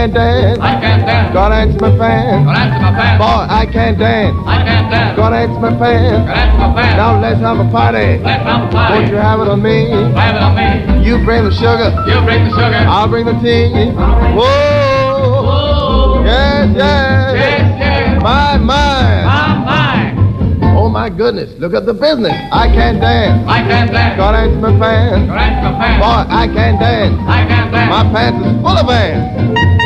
can't dance. I can't dance. Gotta answer my fans. Gonna answer my fans. Boy, I can't dance. I can't dance. Gotta answer my fans. Gonna answer my fans. Now let's have a party. Let's have a party. Won't you have it on me? Have it on me. You bring the sugar. You bring the sugar. I'll bring the tea. Whoa. Whoa. Yes, yes. Yes, yes. My. My. Oh, my goodness. Look at the business. I can't dance. I can't dance. Gotta answer my fans. Gonna answer my fans. Boy, I can't dance. I can't dance. My pants is full of ants.